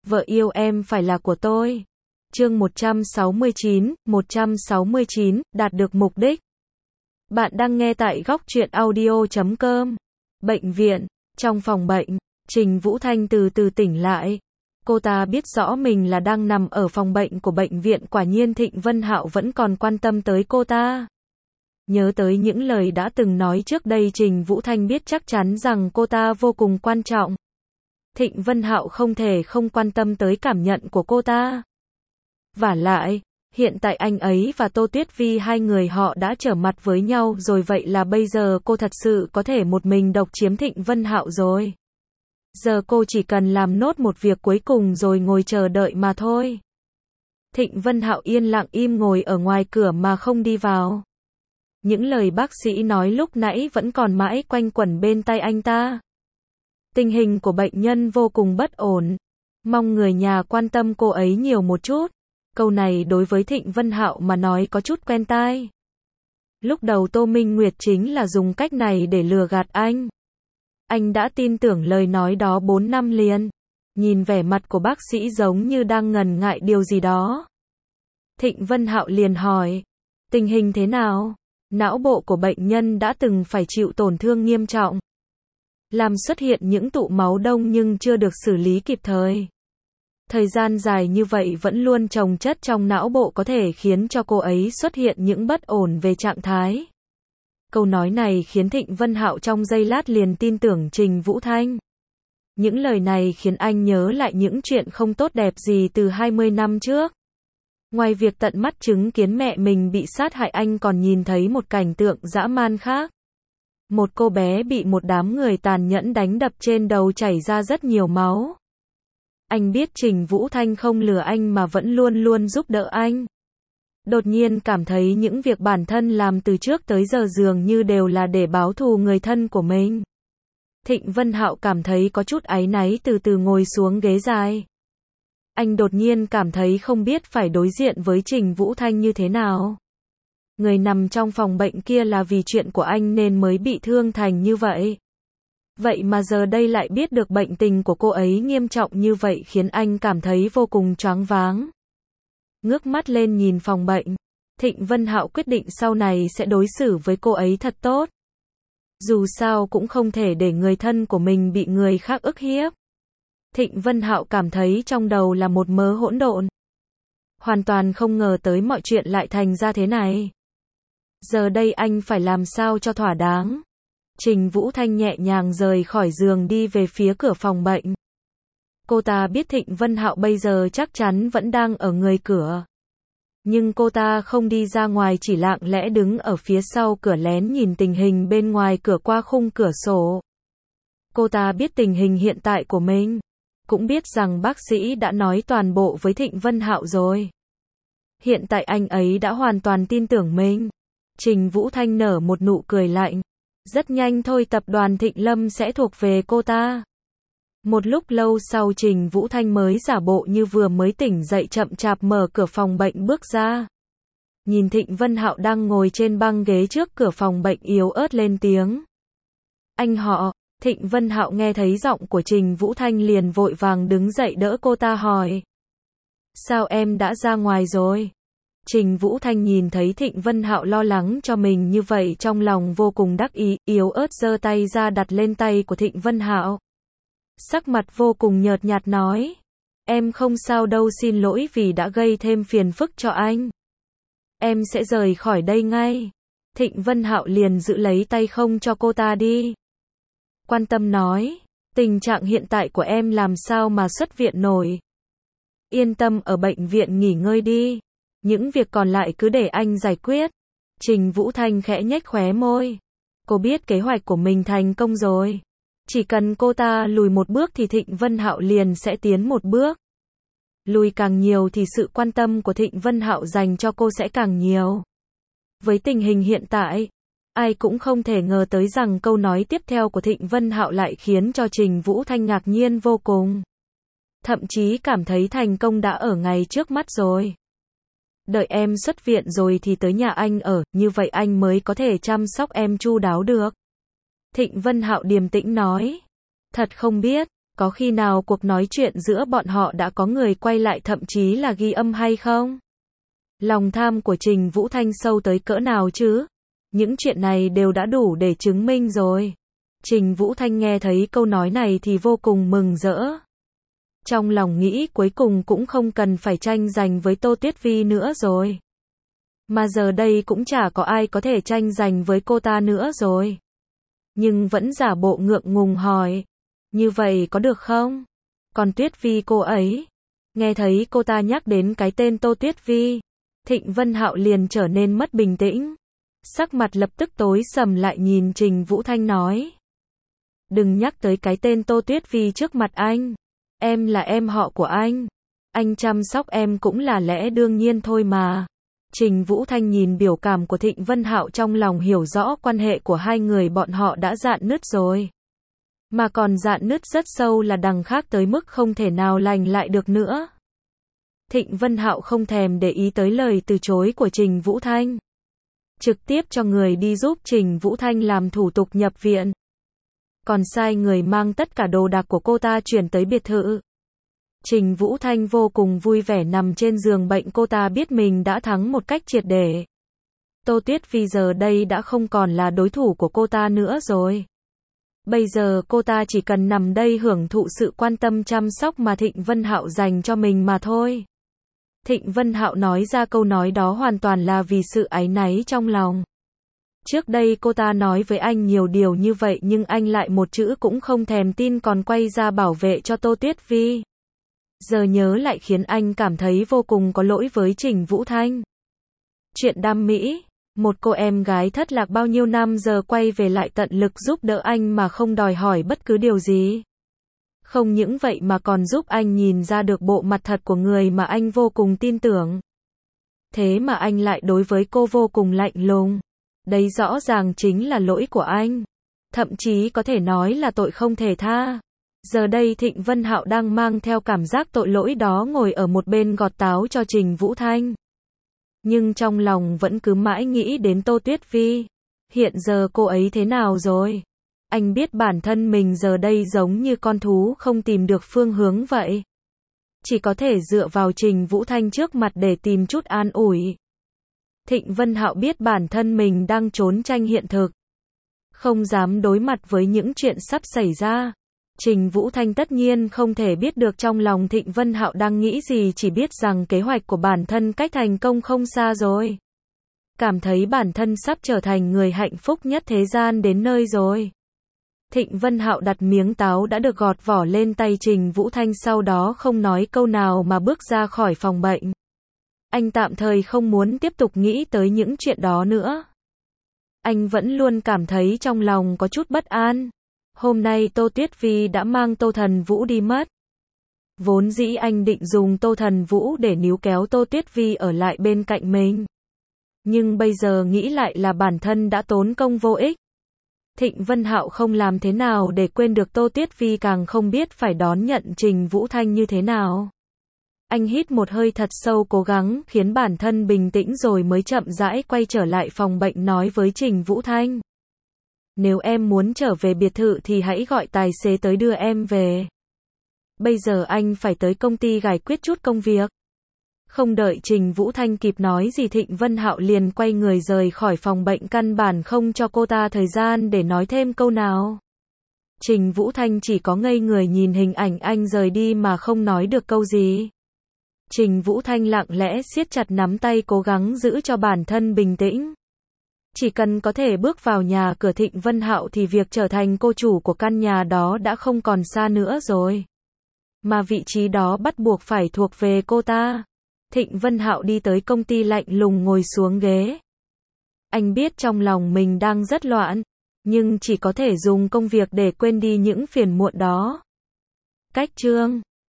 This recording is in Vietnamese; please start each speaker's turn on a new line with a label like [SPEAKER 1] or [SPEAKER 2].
[SPEAKER 1] Vợ yêu em phải là của tôi. Chương 169, đạt được mục đích. Bạn đang nghe tại góc truyện audio.com. Bệnh viện, trong phòng bệnh, Trình Vũ Thanh từ từ tỉnh lại. Cô ta biết rõ mình là đang nằm ở phòng bệnh của bệnh viện, quả nhiên Thịnh Vân Hạo vẫn còn quan tâm tới cô ta. Nhớ tới những lời đã từng nói trước đây, Trình Vũ Thanh biết chắc chắn rằng cô ta vô cùng quan trọng. Thịnh Vân Hạo không thể không quan tâm tới cảm nhận của cô ta. Vả lại, hiện tại anh ấy và Tô Tuyết Vi hai người họ đã trở mặt với nhau rồi, vậy là bây giờ cô thật sự có thể một mình độc chiếm Thịnh Vân Hạo rồi. Giờ cô chỉ cần làm nốt một việc cuối cùng rồi ngồi chờ đợi mà thôi. Thịnh Vân Hạo yên lặng im ngồi ở ngoài cửa mà không đi vào. Những lời bác sĩ nói lúc nãy vẫn còn mãi quanh quẩn bên tai anh ta. Tình hình của bệnh nhân vô cùng bất ổn. Mong người nhà quan tâm cô ấy nhiều một chút. Câu này đối với Thịnh Vân Hạo mà nói có chút quen tai. Lúc đầu Tô Minh Nguyệt chính là dùng cách này để lừa gạt anh. Anh đã tin tưởng lời nói đó 4 năm liền. Nhìn vẻ mặt của bác sĩ giống như đang ngần ngại điều gì đó. Thịnh Vân Hạo liền hỏi, tình hình thế nào? Não bộ của bệnh nhân đã từng phải chịu tổn thương nghiêm trọng, làm xuất hiện những tụ máu đông nhưng chưa được xử lý kịp thời. Thời gian dài như vậy vẫn luôn chồng chất trong não bộ có thể khiến cho cô ấy xuất hiện những bất ổn về trạng thái. Câu nói này khiến Thịnh Vân Hạo trong giây lát liền tin tưởng Trình Vũ Thanh. Những lời này khiến anh nhớ lại những chuyện không tốt đẹp gì từ 20 năm trước. Ngoài việc tận mắt chứng kiến mẹ mình bị sát hại, anh còn nhìn thấy một cảnh tượng dã man khác. Một cô bé bị một đám người tàn nhẫn đánh đập, trên đầu chảy ra rất nhiều máu. Anh biết Trình Vũ Thanh không lừa anh mà vẫn luôn luôn giúp đỡ anh. Đột nhiên cảm thấy những việc bản thân làm từ trước tới giờ dường như đều là để báo thù người thân của mình. Thịnh Vân Hạo cảm thấy có chút áy náy, từ từ ngồi xuống ghế dài. Anh đột nhiên cảm thấy không biết phải đối diện với Trình Vũ Thanh như thế nào. Người nằm trong phòng bệnh kia là vì chuyện của anh nên mới bị thương thành như vậy. Vậy mà giờ đây lại biết được bệnh tình của cô ấy nghiêm trọng như vậy, khiến anh cảm thấy vô cùng choáng váng. Ngước mắt lên nhìn phòng bệnh, Thịnh Vân Hạo quyết định sau này sẽ đối xử với cô ấy thật tốt. Dù sao cũng không thể để người thân của mình bị người khác ức hiếp. Thịnh Vân Hạo cảm thấy trong đầu là một mớ hỗn độn. Hoàn toàn không ngờ tới mọi chuyện lại thành ra thế này. Giờ đây anh phải làm sao cho thỏa đáng. Trình Vũ Thanh nhẹ nhàng rời khỏi giường đi về phía cửa phòng bệnh. Cô ta biết Thịnh Vân Hạo bây giờ chắc chắn vẫn đang ở người cửa. Nhưng cô ta không đi ra ngoài, chỉ lặng lẽ đứng ở phía sau cửa lén nhìn tình hình bên ngoài cửa qua khung cửa sổ. Cô ta biết tình hình hiện tại của mình. Cũng biết rằng bác sĩ đã nói toàn bộ với Thịnh Vân Hạo rồi. Hiện tại anh ấy đã hoàn toàn tin tưởng mình. Trình Vũ Thanh nở một nụ cười lạnh. Rất nhanh thôi tập đoàn Thịnh Lâm sẽ thuộc về cô ta. Một lúc lâu sau Trình Vũ Thanh mới giả bộ như vừa mới tỉnh dậy, chậm chạp mở cửa phòng bệnh bước ra. Nhìn Thịnh Vân Hạo đang ngồi trên băng ghế trước cửa phòng bệnh, yếu ớt lên tiếng. Anh họ. Thịnh Vân Hạo nghe thấy giọng của Trình Vũ Thanh liền vội vàng đứng dậy đỡ cô ta hỏi. Sao em đã ra ngoài rồi? Trình Vũ Thanh nhìn thấy Thịnh Vân Hạo lo lắng cho mình như vậy, trong lòng vô cùng đắc ý, yếu ớt giơ tay ra đặt lên tay của Thịnh Vân Hạo. Sắc mặt vô cùng nhợt nhạt nói. Em không sao đâu, xin lỗi vì đã gây thêm phiền phức cho anh. Em sẽ rời khỏi đây ngay. Thịnh Vân Hạo liền giữ lấy tay không cho cô ta đi. Quan tâm nói, tình trạng hiện tại của em làm sao mà xuất viện nổi. Yên tâm ở bệnh viện nghỉ ngơi đi. Những việc còn lại cứ để anh giải quyết. Trình Vũ Thanh khẽ nhếch khóe môi. Cô biết kế hoạch của mình thành công rồi. Chỉ cần cô ta lùi một bước thì Thịnh Vân Hạo liền sẽ tiến một bước. Lùi càng nhiều thì sự quan tâm của Thịnh Vân Hạo dành cho cô sẽ càng nhiều. Với tình hình hiện tại, ai cũng không thể ngờ tới rằng câu nói tiếp theo của Thịnh Vân Hạo lại khiến cho Trình Vũ Thanh ngạc nhiên vô cùng. Thậm chí cảm thấy thành công đã ở ngay trước mắt rồi. Đợi em xuất viện rồi thì tới nhà anh ở, như vậy anh mới có thể chăm sóc em chu đáo được. Thịnh Vân Hạo điềm tĩnh nói. Thật không biết, Có khi nào cuộc nói chuyện giữa bọn họ đã có người quay lại thậm chí là ghi âm hay không? Lòng tham của Trình Vũ Thanh sâu tới cỡ nào chứ? Những chuyện này đều đã đủ để chứng minh rồi. Trình Vũ Thanh nghe thấy câu nói này thì vô cùng mừng rỡ. Trong lòng nghĩ cuối cùng cũng không cần phải tranh giành với Tô Tuyết Vi nữa rồi. Mà giờ đây cũng chả có ai có thể tranh giành với cô ta nữa rồi. Nhưng vẫn giả bộ ngượng ngùng hỏi. Như vậy có được không? Còn Tuyết Vi cô ấy? Nghe thấy cô ta nhắc đến cái tên Tô Tuyết Vi, Thịnh Vân Hạo liền trở nên mất bình tĩnh. Sắc mặt lập tức tối sầm lại nhìn Trình Vũ Thanh nói. Đừng nhắc tới cái tên Tô Tuyết Vi trước mặt anh. Em là em họ của anh. Anh chăm sóc em cũng là lẽ đương nhiên thôi mà. Trình Vũ Thanh nhìn biểu cảm của Thịnh Vân Hạo trong lòng hiểu rõ quan hệ của hai người bọn họ đã rạn nứt rồi. Mà còn rạn nứt rất sâu là đằng khác tới mức không thể nào lành lại được nữa. Thịnh Vân Hạo không thèm để ý tới lời từ chối của Trình Vũ Thanh. Trực tiếp cho người đi giúp Trình Vũ Thanh làm thủ tục nhập viện. Còn sai người mang tất cả đồ đạc của cô ta chuyển tới biệt thự. Trình Vũ Thanh vô cùng vui vẻ nằm trên giường bệnh, cô ta biết mình đã thắng một cách triệt để. Tô Tuyết Vi giờ đây đã không còn là đối thủ của cô ta nữa rồi. Bây giờ cô ta chỉ cần nằm đây hưởng thụ sự quan tâm chăm sóc mà Thịnh Vân Hạo dành cho mình mà thôi. Thịnh Vân Hạo nói ra câu nói đó hoàn toàn là vì sự áy náy trong lòng. Trước đây cô ta nói với anh nhiều điều như vậy nhưng anh lại một chữ cũng không thèm tin, còn quay ra bảo vệ cho Tô Tuyết Vi. Giờ nhớ lại khiến anh cảm thấy vô cùng có lỗi với Trình Vũ Thanh. Chuyện đam mỹ, một cô em gái thất lạc bao nhiêu năm giờ quay về lại tận lực giúp đỡ anh mà không đòi hỏi bất cứ điều gì. Không những vậy mà còn giúp anh nhìn ra được bộ mặt thật của người mà anh vô cùng tin tưởng. Thế mà anh lại đối với cô vô cùng lạnh lùng. Đấy rõ ràng chính là lỗi của anh. Thậm chí có thể nói là tội không thể tha. Giờ đây Thịnh Vân Hạo đang mang theo cảm giác tội lỗi đó ngồi ở một bên gọt táo cho Trình Vũ Thanh. Nhưng trong lòng vẫn cứ mãi nghĩ đến Tô Tuyết Vi. Hiện giờ cô ấy thế nào rồi? Anh biết bản thân mình giờ đây giống như con thú không tìm được phương hướng vậy. Chỉ có thể dựa vào Trình Vũ Thanh trước mặt để tìm chút an ủi. Thịnh Vân Hạo biết bản thân mình đang trốn tranh hiện thực. Không dám đối mặt với những chuyện sắp xảy ra. Trình Vũ Thanh tất nhiên không thể biết được trong lòng Thịnh Vân Hạo đang nghĩ gì, chỉ biết rằng kế hoạch của bản thân cách thành công không xa rồi. Cảm thấy bản thân sắp trở thành người hạnh phúc nhất thế gian đến nơi rồi. Thịnh Vân Hạo đặt miếng táo đã được gọt vỏ lên tay Trình Vũ Thanh, sau đó không nói câu nào mà bước ra khỏi phòng bệnh. Anh tạm thời không muốn tiếp tục nghĩ tới những chuyện đó nữa. Anh vẫn luôn cảm thấy trong lòng có chút bất an. Hôm nay Tô Tuyết Vi đã mang Tô Thần Vũ đi mất. Vốn dĩ anh định dùng Tô Thần Vũ để níu kéo Tô Tuyết Vi ở lại bên cạnh mình. Nhưng bây giờ nghĩ lại là bản thân đã tốn công vô ích. Thịnh Vân Hạo không làm thế nào để quên được Tô Tuyết Vi, càng không biết phải đón nhận Trình Vũ Thanh như thế nào. Anh hít một hơi thật sâu, cố gắng khiến bản thân bình tĩnh rồi mới chậm rãi quay trở lại phòng bệnh nói với Trình Vũ Thanh. Nếu em muốn trở về biệt thự thì hãy gọi tài xế tới đưa em về. Bây giờ anh phải tới công ty giải quyết chút công việc. Không đợi Trình Vũ Thanh kịp nói gì, Thịnh Vân Hạo liền quay người rời khỏi phòng bệnh, căn bản không cho cô ta thời gian để nói thêm câu nào. Trình Vũ Thanh chỉ có ngây người nhìn hình ảnh anh rời đi mà không nói được câu gì. Trình Vũ Thanh lặng lẽ siết chặt nắm tay, cố gắng giữ cho bản thân bình tĩnh. Chỉ cần có thể bước vào nhà cửa Thịnh Vân Hạo thì việc trở thành cô chủ của căn nhà đó đã không còn xa nữa rồi. Mà vị trí đó bắt buộc phải thuộc về cô ta. Thịnh Vân Hạo đi tới công ty lạnh lùng ngồi xuống ghế. Anh biết trong lòng mình đang rất loạn, nhưng chỉ có thể dùng công việc để quên đi những phiền muộn đó. Cách chương